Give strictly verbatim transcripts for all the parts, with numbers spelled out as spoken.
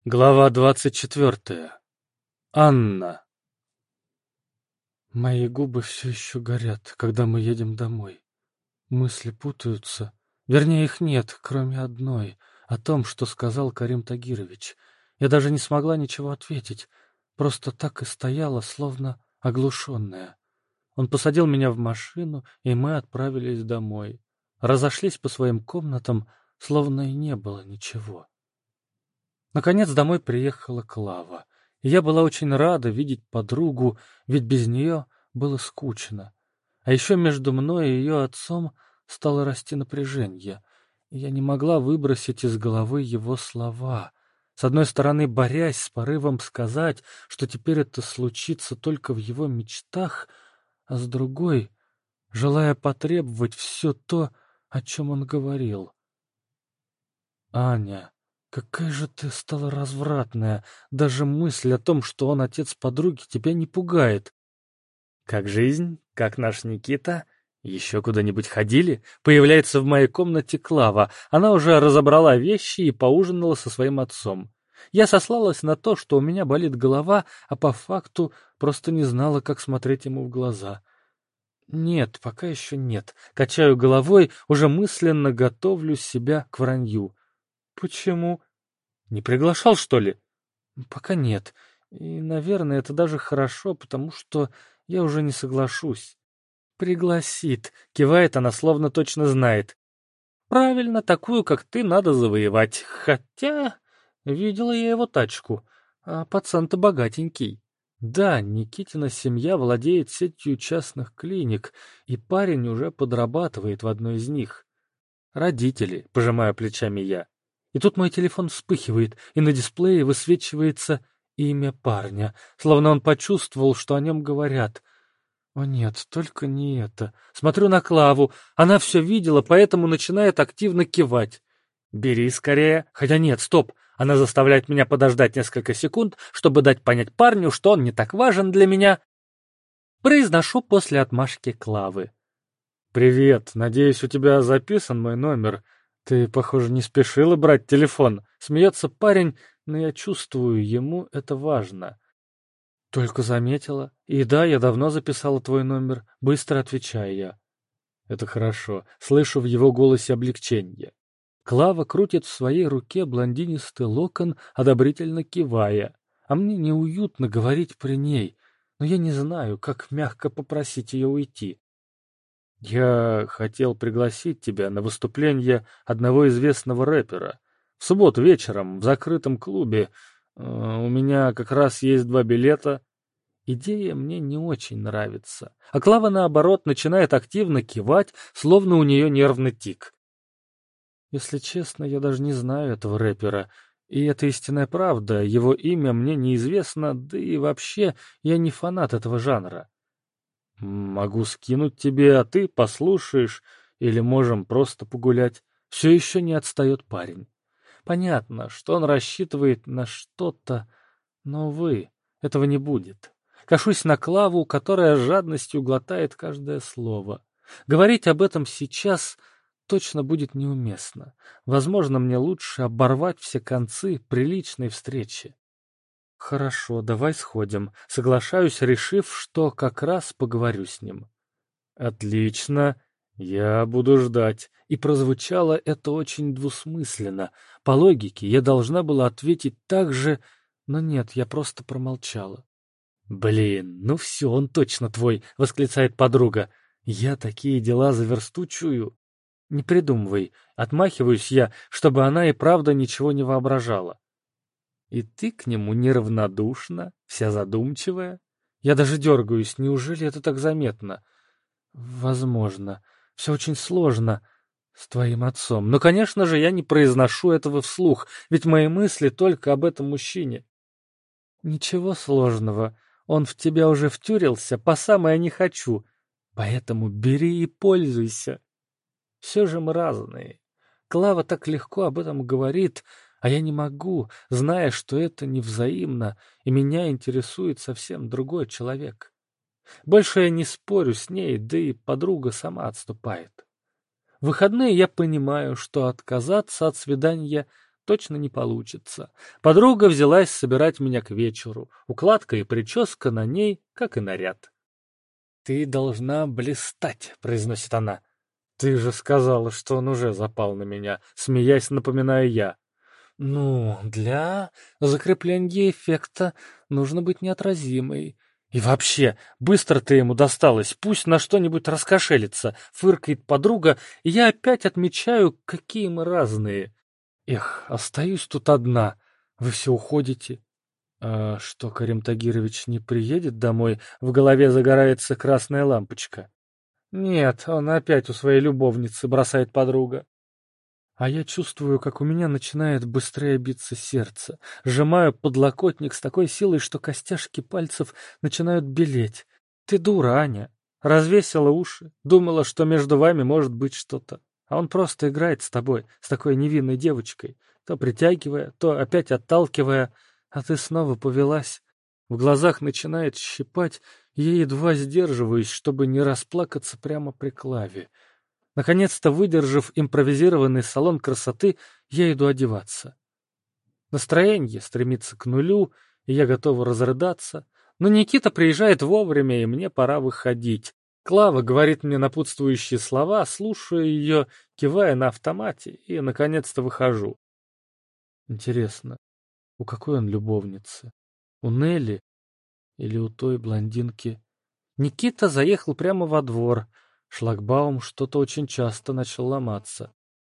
Глава двадцать четвертая. Анна. Мои губы все еще горят, когда мы едем домой. Мысли путаются. Вернее, их нет, кроме одной, о том, что сказал Карим Тагирович. Я даже не смогла ничего ответить. Просто так и стояла, словно оглушенная. Он посадил меня в машину, и мы отправились домой. Разошлись по своим комнатам, словно и не было ничего. Наконец домой приехала Клава, и я была очень рада видеть подругу, ведь без нее было скучно. А еще между мной и ее отцом стало расти напряжение, и я не могла выбросить из головы его слова. С одной стороны, борясь с порывом сказать, что теперь это случится только в его мечтах, а с другой, желая потребовать все то, о чем он говорил. «Аня, какая же ты стала развратная! Даже мысль о том, что он отец подруги, тебя не пугает!» «Как жизнь? Как наш Никита? Еще куда-нибудь ходили?» Появляется в моей комнате Клава. Она уже разобрала вещи и поужинала со своим отцом. Я сослалась на то, что у меня болит голова, а по факту просто не знала, как смотреть ему в глаза. «Нет, пока еще нет». Качаю головой, уже мысленно готовлю себя к вранью. «Почему? Не приглашал, что ли?» «Пока нет. И, наверное, это даже хорошо, потому что я уже не соглашусь». «Пригласит», — кивает она, словно точно знает. «Правильно, такую, как ты, надо завоевать. Хотя видела я его тачку, а пацан-то богатенький». Да, Никитина семья владеет сетью частных клиник, и парень уже подрабатывает в одной из них. «Родители», — пожимаю плечами я. И тут мой телефон вспыхивает, и на дисплее высвечивается имя парня, словно он почувствовал, что о нем говорят. О нет, только не это. Смотрю на Клаву, она все видела, поэтому начинает активно кивать. «Бери скорее». Хотя нет, стоп. Она заставляет меня подождать несколько секунд, чтобы дать понять парню, что он не так важен для меня. Произношу после отмашки Клавы. «Привет. Надеюсь, у тебя записан мой номер. Ты, похоже, не спешила брать телефон». Смеется парень, но я чувствую, ему это важно. «Только заметила. И да, я давно записала твой номер». Быстро отвечаю я. «Это хорошо». Слышу в его голосе облегчение. Клава крутит в своей руке блондинистый локон, одобрительно кивая. А мне неуютно говорить при ней, но я не знаю, как мягко попросить ее уйти. «Я хотел пригласить тебя на выступление одного известного рэпера. В субботу вечером в закрытом клубе. Э, у меня как раз есть два билета». Идея мне не очень нравится. А Клава, наоборот, начинает активно кивать, словно у нее нервный тик. Если честно, я даже не знаю этого рэпера. И это истинная правда. Его имя мне неизвестно, да и вообще я не фанат этого жанра. Могу скинуть тебе, а ты послушаешь, или можем просто погулять. Все еще не отстает парень. Понятно, что он рассчитывает на что-то, но, увы, этого не будет. Кашусь на Клаву, которая с жадностью глотает каждое слово. Говорить об этом сейчас точно будет неуместно. Возможно, мне лучше оборвать все концы приличной встречи. Хорошо, давай сходим. Соглашаюсь, решив, что как раз поговорю с ним. Отлично, я буду ждать. И прозвучало это очень двусмысленно. По логике, я должна была ответить так же, но нет, я просто промолчала. «Блин, ну все, он точно твой!» — восклицает подруга. «Я такие дела заверстучую». «Не придумывай». Отмахиваюсь я, чтобы она и правда ничего не воображала. «И ты к нему неравнодушна, вся задумчивая?» Я даже дергаюсь. Неужели это так заметно? «Возможно. Все очень сложно с твоим отцом. Но, конечно же, я не произношу этого вслух, ведь мои мысли только об этом мужчине». «Ничего сложного. Он в тебя уже втюрился, по самое не хочу. Поэтому бери и пользуйся». Все же мы разные. Клава так легко об этом говорит, а я не могу, зная, что это невзаимно, и меня интересует совсем другой человек. Больше я не спорю с ней, да и подруга сама отступает. В выходные я понимаю, что отказаться от свидания точно не получится. Подруга взялась собирать меня к вечеру. Укладка и прическа на ней, как и наряд. «Ты должна блистать», — произносит она. «Ты же сказала, что он уже запал на меня», — смеясь, напоминаю я. «Ну, для закрепления эффекта нужно быть неотразимой. И вообще, быстро ты ему досталась, пусть на что-нибудь раскошелится», — фыркает подруга, и я опять отмечаю, какие мы разные. Эх, остаюсь тут одна. Вы все уходите. А что, Карим Тагирович не приедет домой? В голове загорается красная лампочка. Нет, он опять у своей любовницы, бросает подруга. А я чувствую, как у меня начинает быстрее биться сердце. Сжимаю подлокотник с такой силой, что костяшки пальцев начинают белеть. Ты дура, Аня. Развесила уши. Думала, что между вами может быть что-то. А он просто играет с тобой, с такой невинной девочкой. То притягивая, то опять отталкивая. А ты снова повелась. В глазах начинает щипать, и я едва сдерживаюсь, чтобы не расплакаться прямо при Клаве. Наконец-то, выдержав импровизированный салон красоты, я иду одеваться. Настроение стремится к нулю, и я готова разрыдаться. Но Никита приезжает вовремя, и мне пора выходить. Клава говорит мне напутствующие слова, слушаю ее, кивая на автомате, и, наконец-то, выхожу. Интересно, у какой он любовницы? У Нелли или у той блондинки? Никита заехал прямо во двор. Шлагбаум что-то очень часто начал ломаться.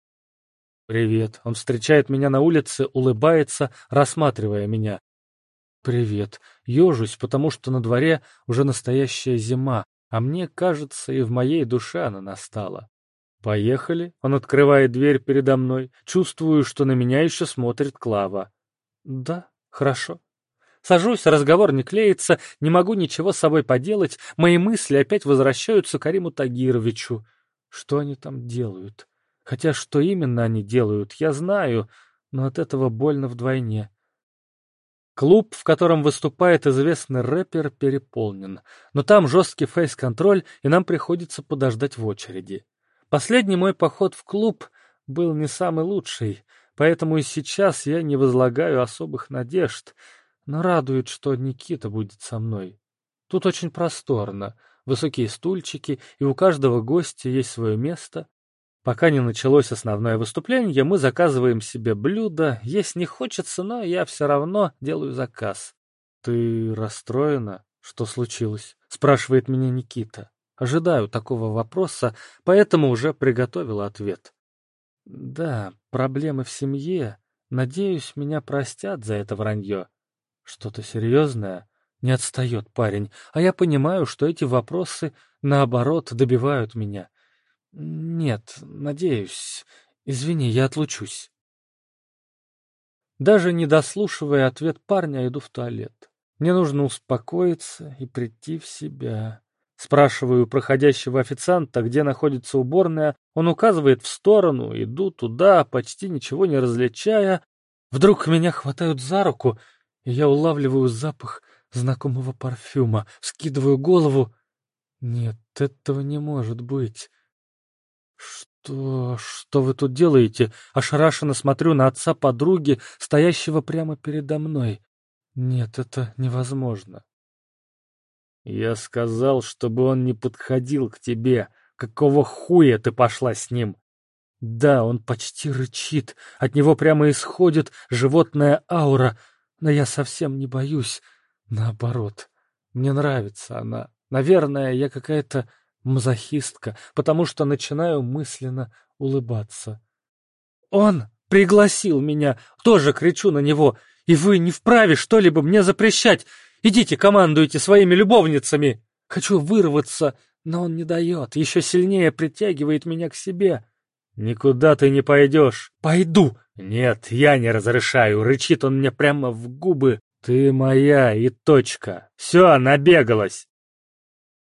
«Привет». Он встречает меня на улице, улыбается, рассматривая меня. «Привет». Ежусь, потому что на дворе уже настоящая зима, а мне кажется, и в моей душе она настала. «Поехали». Он открывает дверь передо мной. Чувствую, что на меня еще смотрит Клава. «Да, хорошо». Сажусь, разговор не клеится, не могу ничего с собой поделать, мои мысли опять возвращаются к Кариму Тагировичу. Что они там делают? Хотя что именно они делают, я знаю, но от этого больно вдвойне. Клуб, в котором выступает известный рэпер, переполнен, но там жесткий фейс-контроль, и нам приходится подождать в очереди. Последний мой поход в клуб был не самый лучший, поэтому и сейчас я не возлагаю особых надежд. Но радует, что Никита будет со мной. Тут очень просторно, высокие стульчики, и у каждого гостя есть свое место. Пока не началось основное выступление, мы заказываем себе блюдо. Есть не хочется, но я все равно делаю заказ. «Ты расстроена? Что случилось?» — спрашивает меня Никита. Ожидаю такого вопроса, поэтому уже приготовила ответ. «Да, проблемы в семье. Надеюсь, меня простят за это вранье». «Что-то серьезное?» — не отстает парень, а я понимаю, что эти вопросы, наоборот, добивают меня. «Нет, надеюсь. Извини, я отлучусь». Даже не дослушивая ответ парня, иду в туалет. Мне нужно успокоиться и прийти в себя. Спрашиваю проходящего официанта, где находится уборная. Он указывает в сторону, иду туда, почти ничего не различая. Вдруг меня хватают за руку, и я улавливаю запах знакомого парфюма, вскидываю голову. Нет, этого не может быть. Что... что вы тут делаете? Ошарашенно смотрю на отца подруги, стоящего прямо передо мной. Нет, это невозможно. Я сказал, чтобы он не подходил к тебе. Какого хуя ты пошла с ним? Да, он почти рычит, от него прямо исходит животная аура. Но я совсем не боюсь. Наоборот, мне нравится она. Наверное, я какая-то мазохистка, потому что начинаю мысленно улыбаться. Он пригласил меня, тоже кричу на него. И вы не вправе что-либо мне запрещать. Идите, командуйте своими любовницами. Хочу вырваться, но он не дает, еще сильнее притягивает меня к себе. «Никуда ты не пойдешь». «Пойду». «Нет, я не разрешаю», — рычит он мне прямо в губы. «Ты моя и точка. Все, набегалась».